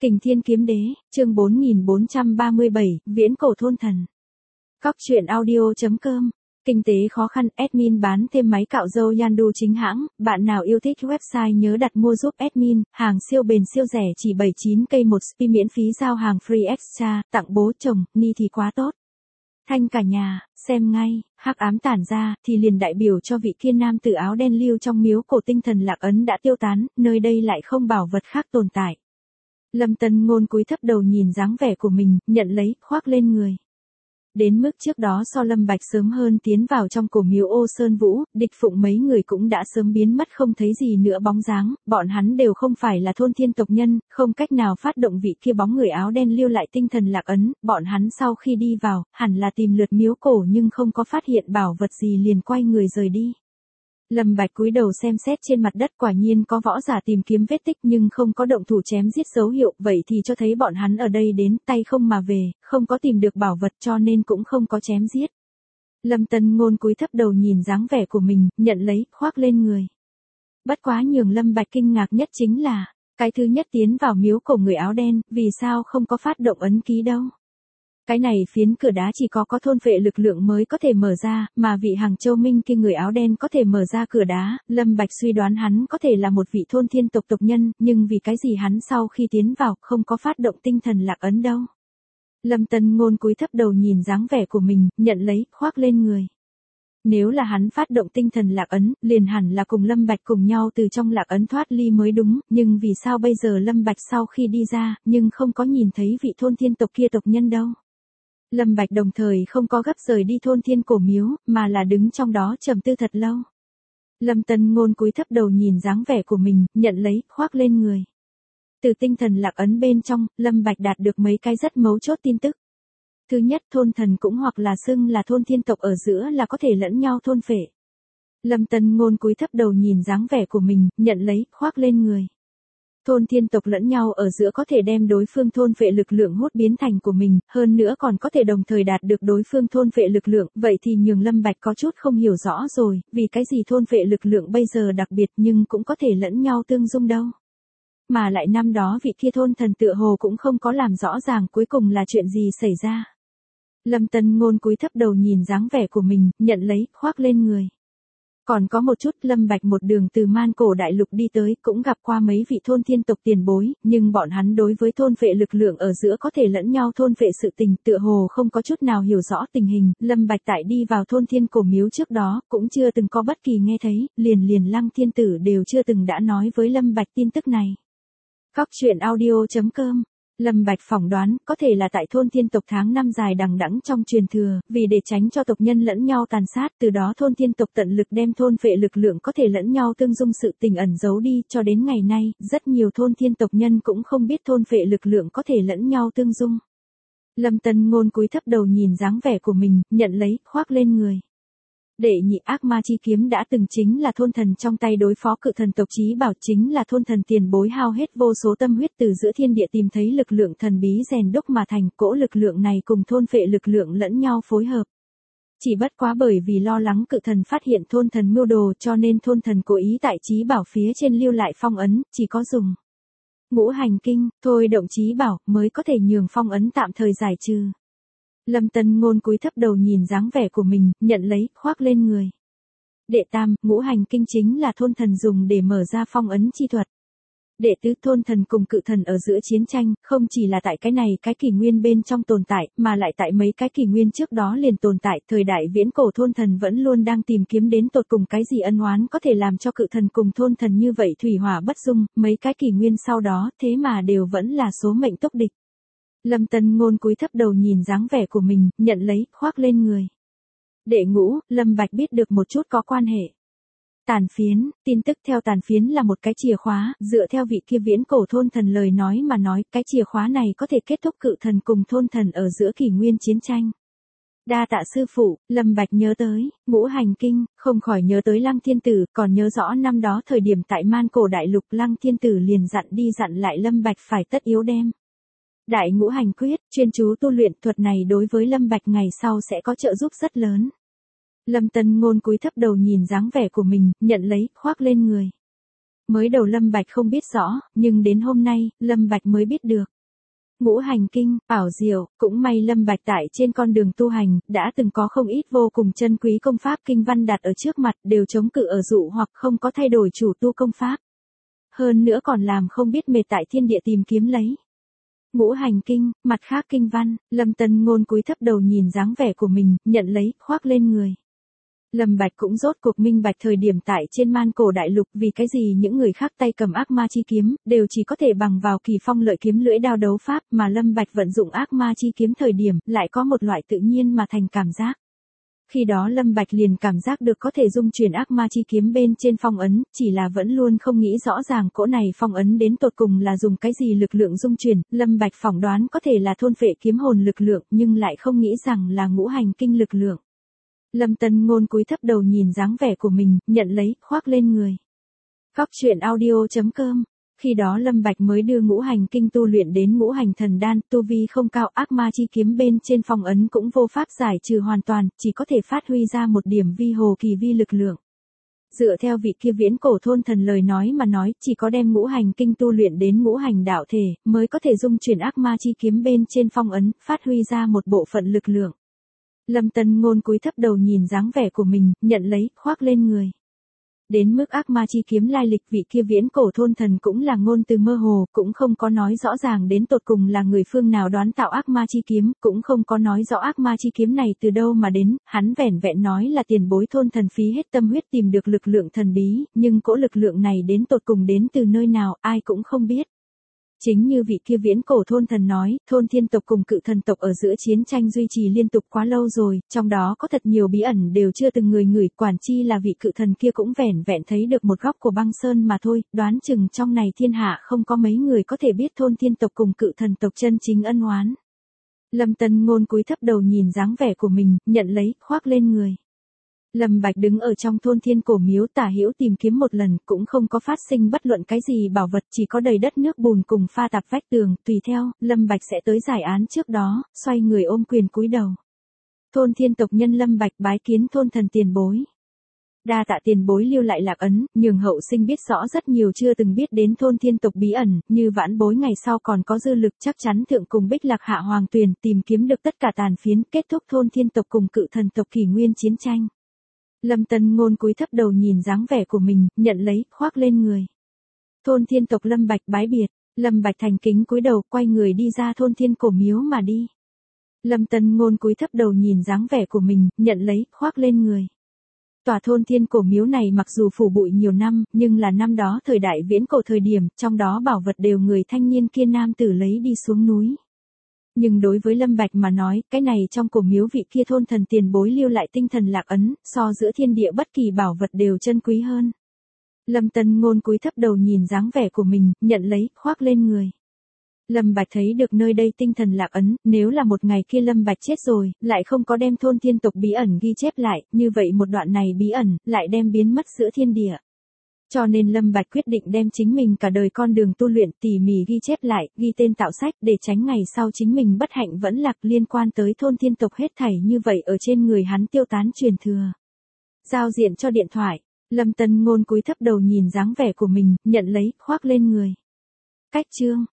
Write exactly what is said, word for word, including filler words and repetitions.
Kình Thiên Kiếm Đế, chương bốn nghìn bốn trăm ba mươi bảy, Viễn Cổ Thôn Thần. Cóc truyện audio chấm com. Kinh tế khó khăn, admin bán thêm máy cạo râu Yandu chính hãng, bạn nào yêu thích website nhớ đặt mua giúp admin, hàng siêu bền siêu rẻ chỉ bảy mươi chín k một spi miễn phí giao hàng free extra, tặng bố chồng, ni thì quá tốt. Thanh cả nhà, xem ngay, hắc ám tản ra, thì liền đại biểu cho vị kia nam tử áo đen lưu trong miếu cổ tinh thần Lạc Ấn đã tiêu tán, nơi đây lại không bảo vật khác tồn tại. Lâm Tân Ngôn cúi thấp đầu nhìn dáng vẻ của mình, nhận lấy, khoác lên người. Đến mức trước đó so Lâm Bạch sớm hơn tiến vào trong cổ miếu Ô Sơn Vũ, địch phụng mấy người cũng đã sớm biến mất không thấy gì nữa bóng dáng, bọn hắn đều không phải là thôn thiên tộc nhân, không cách nào phát động vị kia bóng người áo đen lưu lại tinh thần Lạc Ấn, bọn hắn sau khi đi vào, hẳn là tìm lượt miếu cổ nhưng không có phát hiện bảo vật gì liền quay người rời đi. Lâm Bạch cúi đầu xem xét trên mặt đất, quả nhiên có võ giả tìm kiếm vết tích nhưng không có động thủ chém giết dấu hiệu, vậy thì cho thấy bọn hắn ở đây đến tay không mà về, không có tìm được bảo vật cho nên cũng không có chém giết. Lâm Tân Ngôn cúi thấp đầu nhìn dáng vẻ của mình, nhận lấy, khoác lên người. Bất quá nhường Lâm Bạch kinh ngạc nhất chính là, cái thứ nhất tiến vào miếu cổ người áo đen, vì sao không có phát động ấn ký đâu. Cái này phiến cửa đá chỉ có có thôn phệ lực lượng mới có thể mở ra, mà vị Hàng Châu Minh kia người áo đen có thể mở ra cửa đá, Lâm Bạch suy đoán hắn có thể là một vị thôn thiên tộc tộc nhân, nhưng vì cái gì hắn sau khi tiến vào không có phát động tinh thần Lạc Ấn đâu. Lâm Tân Ngôn cúi thấp đầu nhìn dáng vẻ của mình, nhận lấy, khoác lên người. Nếu là hắn phát động tinh thần Lạc Ấn, liền hẳn là cùng Lâm Bạch cùng nhau từ trong Lạc Ấn thoát ly mới đúng, nhưng vì sao bây giờ Lâm Bạch sau khi đi ra, nhưng không có nhìn thấy vị thôn thiên tộc kia tộc nhân đâu. Lâm Bạch đồng thời không có gấp rời đi thôn thiên cổ miếu, mà là đứng trong đó trầm tư thật lâu. Lâm Tân Ngôn cúi thấp đầu nhìn dáng vẻ của mình, nhận lấy, khoác lên người. Từ tinh thần Lạc Ấn bên trong, Lâm Bạch đạt được mấy cái rất mấu chốt tin tức. Thứ nhất, thôn thần cũng hoặc là xưng là thôn thiên tộc ở giữa là có thể lẫn nhau thôn phệ. Lâm Tân Ngôn cúi thấp đầu nhìn dáng vẻ của mình, nhận lấy, khoác lên người. Thôn thiên tộc lẫn nhau ở giữa có thể đem đối phương thôn phệ lực lượng hút biến thành của mình, hơn nữa còn có thể đồng thời đạt được đối phương thôn phệ lực lượng, vậy thì nhường Lâm Bạch có chút không hiểu rõ rồi, vì cái gì thôn phệ lực lượng bây giờ đặc biệt nhưng cũng có thể lẫn nhau tương dung đâu. Mà lại năm đó vị kia thôn thần tựa hồ cũng không có làm rõ ràng cuối cùng là chuyện gì xảy ra. Lâm Tân Ngôn cúi thấp đầu nhìn dáng vẻ của mình, nhận lấy, khoác lên người. Còn có một chút, Lâm Bạch một đường từ Man Cổ Đại Lục đi tới, cũng gặp qua mấy vị thôn thiên tộc tiền bối, nhưng bọn hắn đối với thôn phệ lực lượng ở giữa có thể lẫn nhau thôn phệ sự tình, tựa hồ không có chút nào hiểu rõ tình hình. Lâm Bạch tại đi vào thôn thiên cổ miếu trước đó, cũng chưa từng có bất kỳ nghe thấy, liền liền Lăng Thiên Tử đều chưa từng đã nói với Lâm Bạch tin tức này. Cóc truyện audio chấm com. Lâm Bạch phỏng đoán, có thể là tại thôn thiên tộc tháng năm dài đằng đẵng trong truyền thừa, vì để tránh cho tộc nhân lẫn nhau tàn sát, từ đó thôn thiên tộc tận lực đem thôn phệ lực lượng có thể lẫn nhau tương dung sự tình ẩn giấu đi, cho đến ngày nay, rất nhiều thôn thiên tộc nhân cũng không biết thôn phệ lực lượng có thể lẫn nhau tương dung. Lâm Tân Ngôn cúi thấp đầu nhìn dáng vẻ của mình, nhận lấy, khoác lên người. Đệ nhị ác ma chi kiếm đã từng chính là thôn thần trong tay đối phó cự thần tộc Chí Bảo, chính là thôn thần tiền bối hao hết vô số tâm huyết từ giữa thiên địa tìm thấy lực lượng thần bí rèn đúc mà thành, cỗ lực lượng này cùng thôn phệ lực lượng lẫn nhau phối hợp. Chỉ bất quá bởi vì lo lắng cự thần phát hiện thôn thần mưu đồ cho nên thôn thần cố ý tại Chí Bảo phía trên lưu lại phong ấn, chỉ có dùng ngũ hành kinh, thôi động Chí Bảo mới có thể nhường phong ấn tạm thời giải trừ. Lâm Tân Ngôn cúi thấp đầu nhìn dáng vẻ của mình, nhận lấy, khoác lên người. Đệ tam, ngũ hành kinh chính là thôn thần dùng để mở ra phong ấn chi thuật. Đệ tứ, thôn thần cùng cự thần ở giữa chiến tranh, không chỉ là tại cái này cái kỷ nguyên bên trong tồn tại, mà lại tại mấy cái kỷ nguyên trước đó liền tồn tại, thời đại viễn cổ thôn thần vẫn luôn đang tìm kiếm đến tột cùng cái gì ân oán có thể làm cho cự thần cùng thôn thần như vậy thủy hỏa bất dung, mấy cái kỷ nguyên sau đó, thế mà đều vẫn là số mệnh tốc địch. Lâm Tân Ngôn cúi thấp đầu nhìn dáng vẻ của mình, nhận lấy, khoác lên người. Đệ ngũ, Lâm Bạch biết được một chút có quan hệ. Tàn phiến, tin tức theo tàn phiến là một cái chìa khóa, dựa theo vị kia viễn cổ thôn thần lời nói mà nói, cái chìa khóa này có thể kết thúc cự thần cùng thôn thần ở giữa kỷ nguyên chiến tranh. Đa tạ sư phụ, Lâm Bạch nhớ tới, ngũ hành kinh, không khỏi nhớ tới Lăng Thiên Tử, còn nhớ rõ năm đó thời điểm tại Man Cổ Đại Lục Lăng Thiên Tử liền dặn đi dặn lại Lâm Bạch phải tất yếu đem Đại ngũ hành quyết, chuyên chú tu luyện, thuật này đối với Lâm Bạch ngày sau sẽ có trợ giúp rất lớn. Lâm Tân Ngôn cúi thấp đầu nhìn dáng vẻ của mình, nhận lấy, khoác lên người. Mới đầu Lâm Bạch không biết rõ, nhưng đến hôm nay, Lâm Bạch mới biết được. Ngũ hành kinh, ảo diệu, cũng may Lâm Bạch tại trên con đường tu hành, đã từng có không ít vô cùng chân quý công pháp kinh văn đặt ở trước mặt, đều chống cự ở dụ hoặc không có thay đổi chủ tu công pháp. Hơn nữa còn làm không biết mệt tại thiên địa tìm kiếm lấy. Ngũ hành kinh, mặt khác kinh văn, Lâm Tân Ngôn cúi thấp đầu nhìn dáng vẻ của mình, nhận lấy, khoác lên người. Lâm Bạch cũng rốt cuộc minh bạch thời điểm tại trên man cổ đại lục vì cái gì những người khác tay cầm ác ma chi kiếm, đều chỉ có thể bằng vào kỳ phong lợi kiếm lưỡi đao đấu pháp mà Lâm Bạch vận dụng ác ma chi kiếm thời điểm, lại có một loại tự nhiên mà thành cảm giác. Khi đó Lâm Bạch liền cảm giác được có thể dung chuyển ác ma chi kiếm bên trên phong ấn, chỉ là vẫn luôn không nghĩ rõ ràng cỗ này phong ấn đến tột cùng là dùng cái gì lực lượng dung chuyển, Lâm Bạch phỏng đoán có thể là thôn phệ kiếm hồn lực lượng, nhưng lại không nghĩ rằng là ngũ hành kinh lực lượng. Lâm Tân Ngôn cúi thấp đầu nhìn dáng vẻ của mình, nhận lấy, khoác lên người. Góc truyện audio chấm com. Khi đó Lâm Bạch mới đưa ngũ hành kinh tu luyện đến ngũ hành thần đan, tu vi không cao, ác ma chi kiếm bên trên phong ấn cũng vô pháp giải trừ hoàn toàn, chỉ có thể phát huy ra một điểm vi hồ kỳ vi lực lượng. Dựa theo vị kia viễn cổ thôn thần lời nói mà nói, chỉ có đem ngũ hành kinh tu luyện đến ngũ hành đạo thể, mới có thể dung chuyển ác ma chi kiếm bên trên phong ấn, phát huy ra một bộ phận lực lượng. Lâm Tân Ngôn cúi thấp đầu nhìn dáng vẻ của mình, nhận lấy, khoác lên người. Đến mức ác ma chi kiếm lai lịch, vị kia viễn cổ thôn thần cũng là ngôn từ mơ hồ, cũng không có nói rõ ràng đến tột cùng là người phương nào đoán tạo ác ma chi kiếm, cũng không có nói rõ ác ma chi kiếm này từ đâu mà đến, hắn vẻn vẹn nói là tiền bối thôn thần phí hết tâm huyết tìm được lực lượng thần bí, nhưng cỗ lực lượng này đến tột cùng đến từ nơi nào, ai cũng không biết. Chính như vị kia viễn cổ thôn thần nói, thôn thiên tộc cùng cự thần tộc ở giữa chiến tranh duy trì liên tục quá lâu rồi, trong đó có thật nhiều bí ẩn đều chưa từng người ngửi, quản chi là vị cự thần kia cũng vẻn vẹn thấy được một góc của băng sơn mà thôi, đoán chừng trong này thiên hạ không có mấy người có thể biết thôn thiên tộc cùng cự thần tộc chân chính ân oán. Lâm Tân Ngôn cúi thấp đầu nhìn dáng vẻ của mình, nhận lấy, khoác lên người. Lâm Bạch đứng ở trong thôn thiên cổ miếu tả hữu tìm kiếm một lần, cũng không có phát sinh bất luận cái gì bảo vật, chỉ có đầy đất nước bùn cùng pha tạp vách tường, tùy theo, Lâm Bạch sẽ tới giải án trước đó, xoay người ôm quyền cúi đầu. Thôn thiên tộc nhân Lâm Bạch bái kiến thôn thần tiền bối. Đa tạ tiền bối lưu lại lạc ấn, nhường hậu sinh biết rõ rất nhiều chưa từng biết đến thôn thiên tộc bí ẩn, như vãn bối ngày sau còn có dư lực chắc chắn thượng cùng Bích Lạc Hạ Hoàng Tuyền tìm kiếm được tất cả tàn phiến, kết thúc thôn thiên tộc cùng cự thần tộc kỷ nguyên chiến tranh. Lâm Tân Ngôn cúi thấp đầu nhìn dáng vẻ của mình, nhận lấy, khoác lên người. Thôn thiên tộc Lâm Bạch bái biệt, Lâm Bạch thành kính cúi đầu, quay người đi ra thôn thiên cổ miếu mà đi. Lâm Tân Ngôn cúi thấp đầu nhìn dáng vẻ của mình, nhận lấy, khoác lên người. Tòa thôn thiên cổ miếu này mặc dù phủ bụi nhiều năm, nhưng là năm đó thời đại viễn cổ thời điểm, trong đó bảo vật đều người thanh niên kia nam tử lấy đi xuống núi. Nhưng đối với Lâm Bạch mà nói, cái này trong cổ miếu vị kia thôn thần tiền bối lưu lại tinh thần lạc ấn, so giữa thiên địa bất kỳ bảo vật đều chân quý hơn. Lâm Tân Ngôn cúi thấp đầu nhìn dáng vẻ của mình, nhận lấy, khoác lên người. Lâm Bạch thấy được nơi đây tinh thần lạc ấn, nếu là một ngày kia Lâm Bạch chết rồi, lại không có đem thôn thiên tộc bí ẩn ghi chép lại, như vậy một đoạn này bí ẩn, lại đem biến mất giữa thiên địa. Cho nên Lâm Bạch quyết định đem chính mình cả đời con đường tu luyện tỉ mỉ ghi chép lại, ghi tên tạo sách để tránh ngày sau chính mình bất hạnh vẫn lạc liên quan tới thôn thiên tộc hết thảy như vậy ở trên người hắn tiêu tán truyền thừa. Giao diện cho điện thoại, Lâm Tân Ngôn cúi thấp đầu nhìn dáng vẻ của mình, nhận lấy, khoác lên người. Cách chương